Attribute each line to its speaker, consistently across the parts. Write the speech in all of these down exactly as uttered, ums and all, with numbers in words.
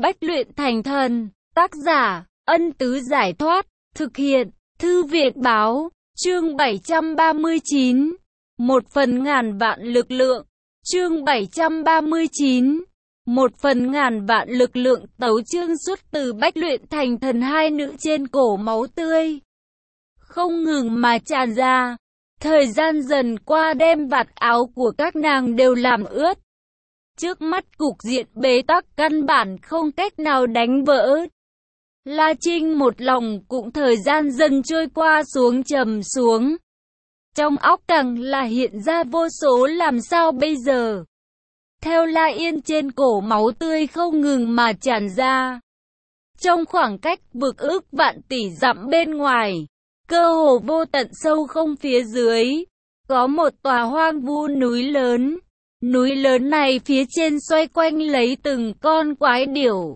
Speaker 1: Bách luyện thành thần. Tác giả, Ân Tứ Giải Thoát. Thực hiện, Thư Viện Báo. Chương bảy trăm ba mươi chín. Một phần ngàn vạn lực lượng. Chương bảy trăm ba mươi chín. Một phần ngàn vạn lực lượng. Tấu chương xuất từ Bách luyện thành thần, hai nữ trên cổ máu tươi không ngừng mà tràn ra. Thời gian dần qua đem vạt áo của các nàng đều làm ướt. Trước mắt cục diện bế tắc căn bản không cách nào đánh vỡ. La Trinh một lòng cũng thời gian dần trôi qua xuống trầm xuống. Trong óc càng là hiện ra vô số làm sao bây giờ. Theo La Yên trên cổ máu tươi không ngừng mà tràn ra. Trong khoảng cách vực ước vạn tỷ dặm bên ngoài, cơ hồ vô tận sâu không phía dưới, có một tòa hoang vu núi lớn. Núi lớn này phía trên xoay quanh lấy từng con quái điểu.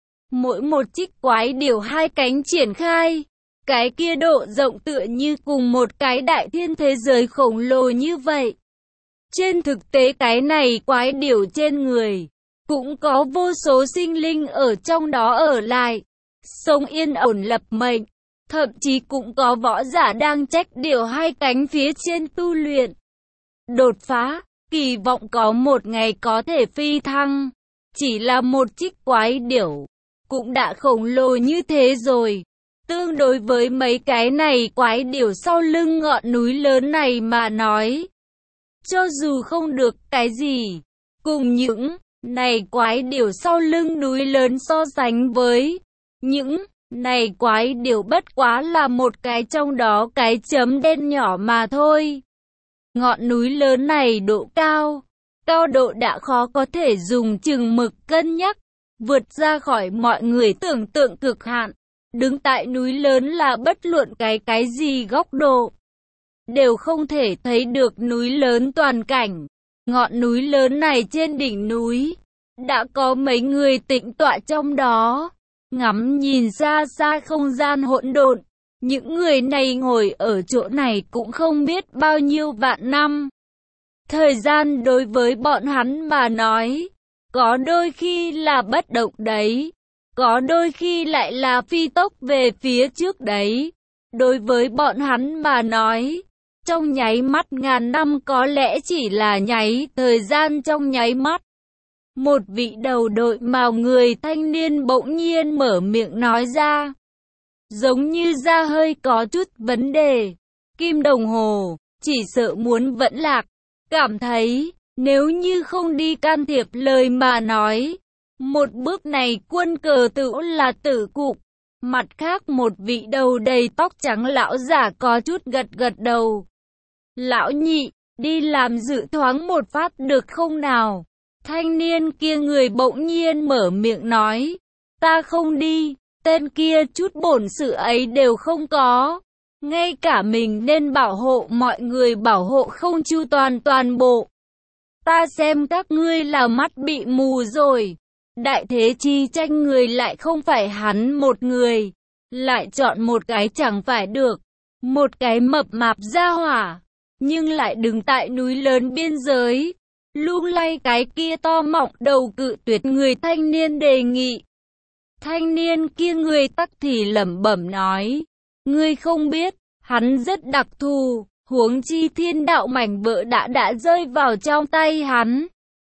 Speaker 1: Mỗi một chiếc quái điểu hai cánh triển khai, cái kia độ rộng tựa như cùng một cái đại thiên thế giới khổng lồ như vậy. Trên thực tế cái này quái điểu trên người, cũng có vô số sinh linh ở trong đó ở lại, sống yên ổn lập mệnh. Thậm chí cũng có võ giả đang trách điểu hai cánh phía trên tu luyện, đột phá, kỳ vọng có một ngày có thể phi thăng. Chỉ là một chiếc quái điểu, cũng đã khổng lồ như thế rồi. Tương đối với mấy cái này quái điểu sau lưng ngọn núi lớn này mà nói, cho dù không được cái gì, cùng những này quái điểu sau lưng núi lớn so sánh với, những này quái điểu bất quá là một cái trong đó cái chấm đen nhỏ mà thôi. Ngọn núi lớn này độ cao, cao độ đã khó có thể dùng chừng mực cân nhắc, vượt ra khỏi mọi người tưởng tượng cực hạn. Đứng tại núi lớn là bất luận cái cái gì góc độ, đều không thể thấy được núi lớn toàn cảnh. Ngọn núi lớn này trên đỉnh núi, đã có mấy người tĩnh tọa trong đó, ngắm nhìn xa xa không gian hỗn độn. Những người này ngồi ở chỗ này cũng không biết bao nhiêu vạn năm. Thời gian đối với bọn hắn mà nói, có đôi khi là bất động đấy, có đôi khi lại là phi tốc về phía trước đấy. Đối với bọn hắn mà nói, trong nháy mắt ngàn năm có lẽ chỉ là nháy thời gian trong nháy mắt. Một vị đầu đội màu người thanh niên bỗng nhiên mở miệng nói ra, giống như da hơi có chút vấn đề. Kim đồng hồ, chỉ sợ muốn vẫn lạc. Cảm thấy, nếu như không đi can thiệp lời mà nói, một bước này quân cờ tử là tử cục. Mặt khác một vị đầu đầy tóc trắng lão giả có chút gật gật đầu. Lão nhị, đi làm dự thoáng một phát được không nào? Thanh niên kia người bỗng nhiên mở miệng nói, ta không đi. Tên kia chút bổn sự ấy đều không có. Ngay cả mình nên bảo hộ mọi người bảo hộ không chu toàn toàn bộ. Ta xem các ngươi là mắt bị mù rồi. Đại thế chi tranh người lại không phải hắn một người. Lại chọn một cái chẳng phải được. Một cái mập mạp ra hỏa. Nhưng lại đứng tại núi lớn biên giới. Lung lay cái kia to mọng đầu cự tuyệt người thanh niên đề nghị. Thanh niên kia người tắc thì lẩm bẩm nói, ngươi không biết, hắn rất đặc thù, huống chi thiên đạo mảnh vỡ đã đã rơi vào trong tay hắn.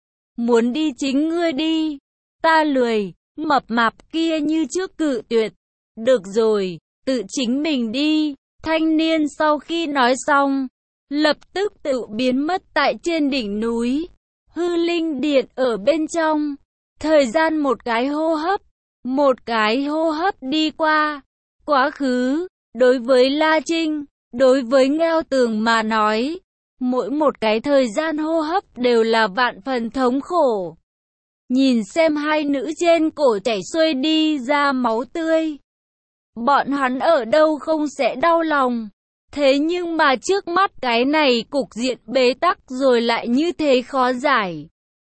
Speaker 1: Muốn đi chính ngươi đi, ta lười. Mập mạp kia như trước cự tuyệt. Được rồi, tự chính mình đi. Thanh niên sau khi nói xong, lập tức tự biến mất tại trên đỉnh núi. Hư linh điện ở bên trong, thời gian một cái hô hấp. Một cái hô hấp đi qua, quá khứ, đối với La Trinh, đối với Ngheo Tường mà nói, mỗi một cái thời gian hô hấp đều là vạn phần thống khổ. Nhìn xem hai nữ trên cổ chảy xuôi đi ra máu tươi, bọn hắn ở đâu không sẽ đau lòng. Thế nhưng mà trước mắt cái này cục diện bế tắc rồi lại như thế khó giải.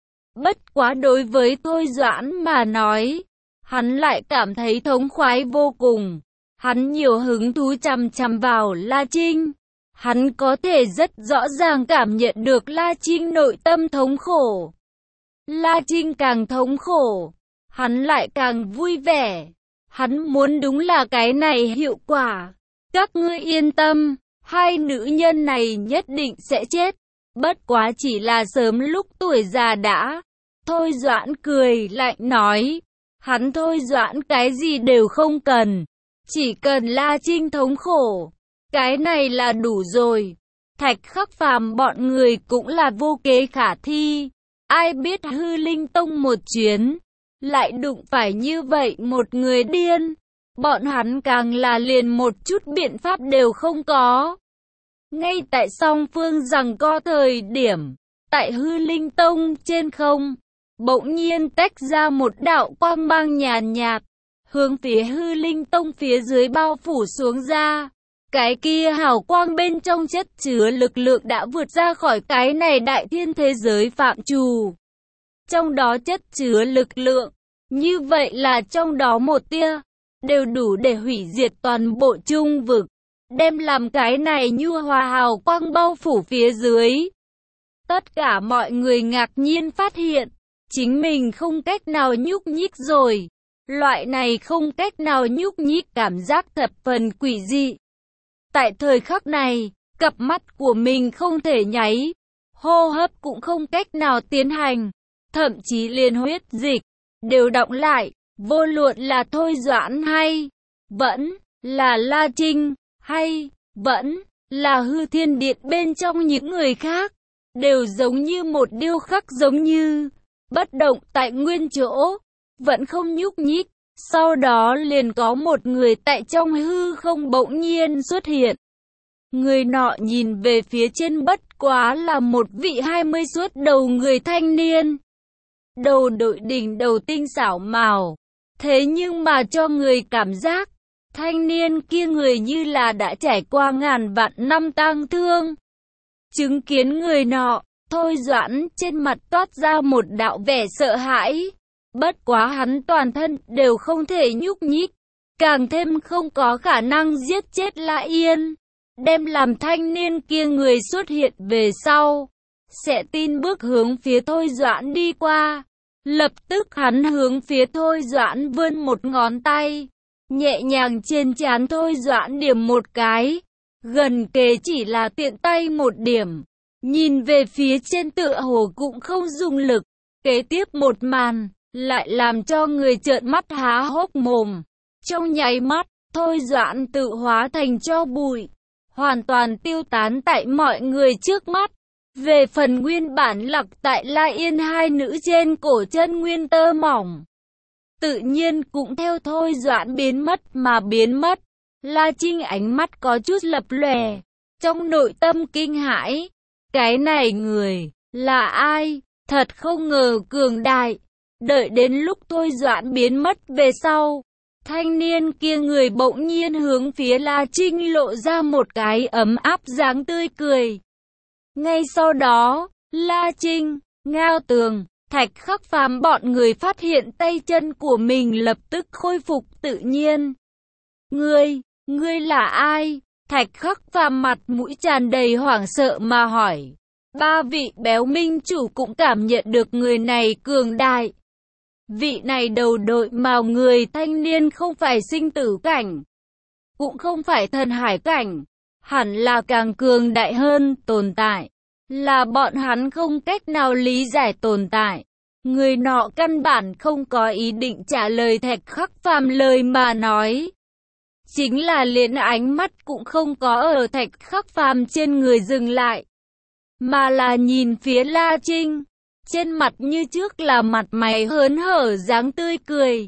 Speaker 1: Bất quá đối với Thôi Doãn mà nói, hắn lại cảm thấy thống khoái vô cùng. Hắn nhiều hứng thú chằm chằm vào La Trinh. Hắn có thể rất rõ ràng cảm nhận được La Trinh nội tâm thống khổ. La Trinh càng thống khổ, hắn lại càng vui vẻ. Hắn muốn đúng là cái này hiệu quả. Các ngươi yên tâm, hai nữ nhân này nhất định sẽ chết. Bất quá chỉ là sớm lúc tuổi già đã. Thôi Doãn cười lạnh nói. Hắn Thôi Doãn cái gì đều không cần. Chỉ cần La Trinh thống khổ. Cái này là đủ rồi. Thạch Khắc Phàm bọn người cũng là vô kế khả thi. Ai biết Hư Linh Tông một chuyến, lại đụng phải như vậy một người điên. Bọn hắn càng là liền một chút biện pháp đều không có. Ngay tại song phương giằng co thời điểm, tại Hư Linh Tông trên không, bỗng nhiên tách ra một đạo quang mang nhàn nhạt, hướng phía Hư Linh Tông phía dưới bao phủ xuống ra. Cái kia hào quang bên trong chất chứa lực lượng đã vượt ra khỏi cái này đại thiên thế giới phạm trù. Trong đó chất chứa lực lượng, như vậy là trong đó một tia, đều đủ để hủy diệt toàn bộ trung vực, đem làm cái này nhu hòa hào quang bao phủ phía dưới. Tất cả mọi người ngạc nhiên phát hiện, chính mình không cách nào nhúc nhích rồi. Loại này không cách nào nhúc nhích cảm giác thập phần quỷ dị. Tại thời khắc này, cặp mắt của mình không thể nháy, hô hấp cũng không cách nào tiến hành, thậm chí liền huyết dịch đều đọng lại, vô luận là Thôi Doãn hay vẫn là La Trinh hay vẫn là Hư Thiên Điện bên trong những người khác, đều giống như một điêu khắc giống như bất động tại nguyên chỗ, vẫn không nhúc nhích. Sau đó liền có một người tại trong hư không bỗng nhiên xuất hiện. Người nọ nhìn về phía trên bất quá là một vị hai mươi suốt đầu người thanh niên. Đầu đội đỉnh đầu tinh xảo màu. Thế nhưng mà cho người cảm giác, thanh niên kia người như là đã trải qua ngàn vạn năm tang thương. Chứng kiến người nọ, Thôi Doãn trên mặt toát ra một đạo vẻ sợ hãi. Bất quá hắn toàn thân đều không thể nhúc nhích, càng thêm không có khả năng giết chết La Yên. Đem làm thanh niên kia người xuất hiện về sau, sẽ tin bước hướng phía Thôi Doãn đi qua. Lập tức hắn hướng phía Thôi Doãn vươn một ngón tay, nhẹ nhàng trên trán Thôi Doãn điểm một cái, gần kề chỉ là tiện tay một điểm. Nhìn về phía trên tựa hồ cũng không dùng lực, kế tiếp một màn lại làm cho người trợn mắt há hốc mồm. Trong nháy mắt, Thôi Doãn tự hóa thành tro bụi, hoàn toàn tiêu tán tại mọi người trước mắt. Về phần nguyên bản lặc tại La Yên hai nữ trên cổ chân nguyên tơ mỏng, tự nhiên cũng theo Thôi Doãn biến mất mà biến mất. La Trinh ánh mắt có chút lập lòe, trong nội tâm kinh hãi. Cái này người là ai? Thật không ngờ cường đại. Đợi đến lúc Thôi Doãn biến mất về sau, thanh niên kia người bỗng nhiên hướng phía La Trinh lộ ra một cái ấm áp dáng tươi cười. Ngay sau đó, La Trinh, Ngao Tường, Thạch Khắc Phàm bọn người phát hiện tay chân của mình lập tức khôi phục tự nhiên. Ngươi, ngươi là ai? Thạch Khắc Phàm mặt mũi tràn đầy hoảng sợ mà hỏi. Ba vị béo minh chủ cũng cảm nhận được người này cường đại. Vị này đầu đội màu người thanh niên không phải sinh tử cảnh, cũng không phải thần hải cảnh, hẳn là càng cường đại hơn tồn tại, là bọn hắn không cách nào lý giải tồn tại. Người nọ căn bản không có ý định trả lời Thạch Khắc Phàm lời mà nói. Chính là liền ánh mắt cũng không có ở Thạch Khắc Phàm trên người dừng lại, mà là nhìn phía La Trinh. Trên mặt như trước là mặt mày hớn hở dáng tươi cười.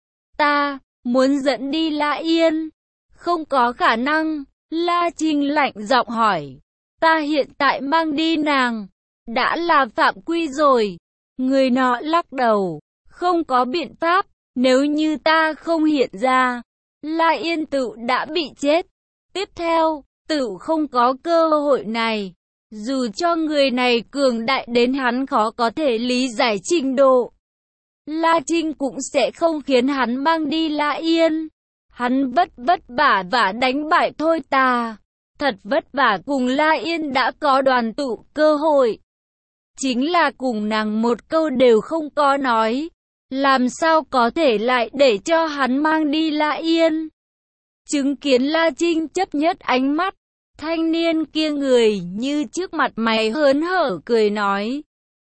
Speaker 1: Ta, muốn dẫn đi La Yên. Không có khả năng. La Trinh lạnh giọng hỏi. Ta hiện tại mang đi nàng, đã là phạm quy rồi. Người nọ lắc đầu. Không có biện pháp, nếu như ta không hiện ra, La Yên tự đã bị chết. Tiếp theo, tự không có cơ hội này. Dù cho người này cường đại đến hắn khó có thể lý giải trình độ, La Trinh cũng sẽ không khiến hắn mang đi La Yên. Hắn vất vất vả và đánh bại Thôi Tà, thật vất vả cùng La Yên đã có đoàn tụ cơ hội. Chính là cùng nàng một câu đều không có nói. làm sao có thể lại để cho hắn mang đi La Yên. Chứng kiến La Trinh chấp nhất ánh mắt, thanh niên kia người như trước mặt mày hớn hở cười nói.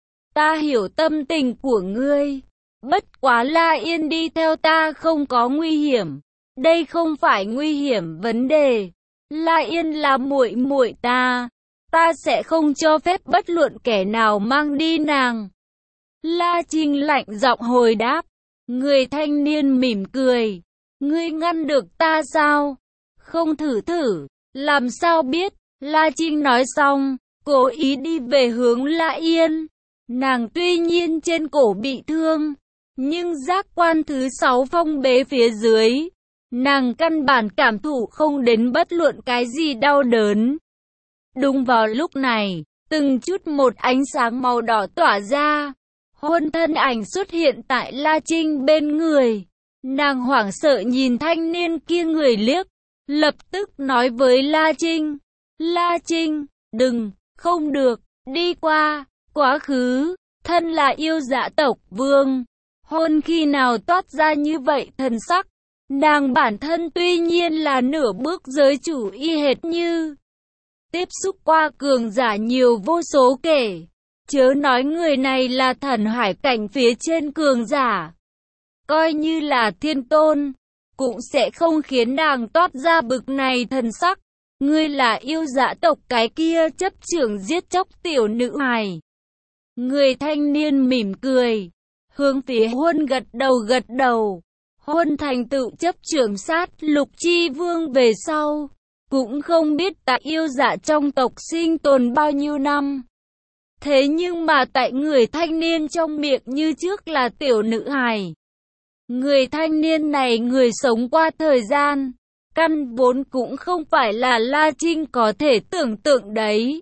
Speaker 1: Ta hiểu tâm tình của ngươi, bất quá La Yên đi theo ta không có nguy hiểm. Đây không phải nguy hiểm vấn đề. La Yên là muội muội ta, ta sẽ không cho phép bất luận kẻ nào mang đi nàng. La Trinh lạnh giọng hồi đáp. Người thanh niên mỉm cười. Ngươi ngăn được ta sao? Không thử thử, làm sao biết? La Trinh nói xong, cố ý đi về hướng La Yên. Nàng tuy nhiên trên cổ bị thương, nhưng giác quan thứ sáu phong bế phía dưới. Nàng căn bản cảm thụ không đến bất luận cái gì đau đớn. Đúng vào lúc này, từng chút một ánh sáng màu đỏ tỏa ra. Huân thân ảnh xuất hiện tại La Trinh bên người. Nàng hoảng sợ nhìn thanh niên kia người liếc, lập tức nói với La Trinh. La Trinh, đừng, không được, đi qua, quá khứ, thân là yêu dạ tộc vương. Huân khi nào toát ra như vậy thần sắc. Nàng bản thân tuy nhiên là nửa bước giới chủ y hệt như. Tiếp xúc qua cường giả nhiều vô số kể. Chớ nói người này là thần hải cảnh phía trên cường giả. Coi như là thiên tôn, cũng sẽ không khiến nàng toát ra bực này thần sắc. Ngươi là yêu dạ tộc cái kia chấp trưởng giết chóc tiểu nữ hài. Người thanh niên mỉm cười, hướng phía Huân gật đầu gật đầu. Huân thành tựu chấp trưởng sát lục chi vương về sau, cũng không biết tại yêu dạ trong tộc sinh tồn bao nhiêu năm. Thế nhưng mà tại người thanh niên trong miệng như trước là tiểu nữ hài. Người thanh niên này người sống qua thời gian, căn vốn cũng không phải là La Trinh có thể tưởng tượng đấy.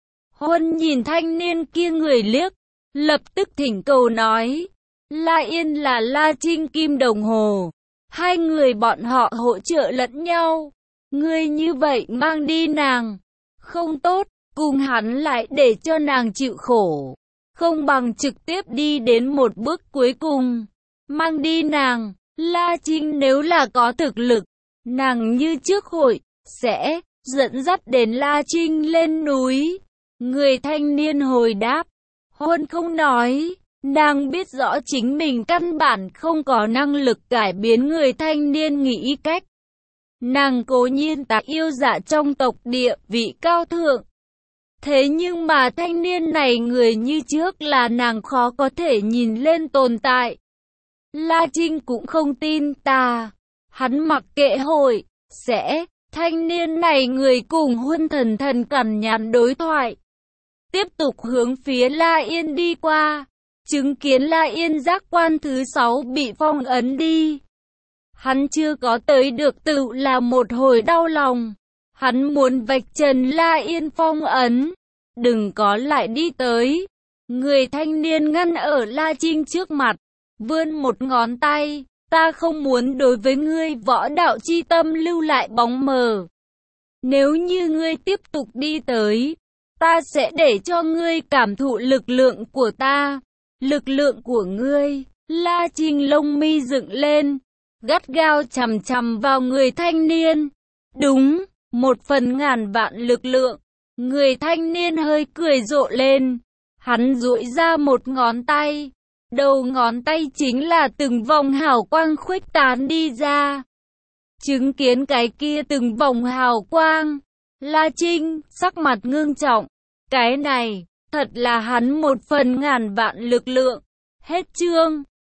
Speaker 1: Huân nhìn thanh niên kia người liếc, lập tức thỉnh cầu nói. La Yên là La Trinh kim đồng hồ. Hai người bọn họ hỗ trợ lẫn nhau. Ngươi như vậy mang đi nàng, không tốt, cùng hắn lại để cho nàng chịu khổ. Không bằng trực tiếp đi đến một bước cuối cùng. Mang đi nàng, La Trinh nếu là có thực lực, nàng như trước hội, sẽ dẫn dắt đến La Trinh lên núi. Người thanh niên hồi đáp. Huân không nói. Nàng biết rõ chính mình căn bản không có năng lực cải biến người thanh niên nghĩ cách. Nàng cố nhiên tại yêu dạ trong tộc địa vị cao thượng. Thế nhưng mà thanh niên này người như trước là nàng khó có thể nhìn lên tồn tại. La Trinh cũng không tin ta. Hắn mặc kệ hội, sẽ, thanh niên này người cùng Huân thần thần cằn nhằn đối thoại. Tiếp tục hướng phía La Yên đi qua. Chứng kiến La Yên giác quan thứ sáu bị phong ấn đi. Hắn chưa có tới được tự là một hồi đau lòng. Hắn muốn vạch trần La Yên phong ấn. Đừng có lại đi tới. Người thanh niên ngăn ở La Trinh trước mặt. Vươn một ngón tay. Ta không muốn đối với ngươi võ đạo chi tâm lưu lại bóng mờ. Nếu như ngươi tiếp tục đi tới, ta sẽ để cho ngươi cảm thụ lực lượng của ta. Lực lượng của ngươi. La Trinh lông mi dựng lên, gắt gao chằm chằm vào người thanh niên. Đúng, một phần ngàn vạn lực lượng. Người thanh niên hơi cười rộ lên. Hắn duỗi ra một ngón tay. Đầu ngón tay chính là từng vòng hào quang khuếch tán đi ra. Chứng kiến cái kia từng vòng hào quang, La Trinh sắc mặt ngưng trọng. Cái này thật là hắn một phần ngàn vạn lực lượng. Hết chương.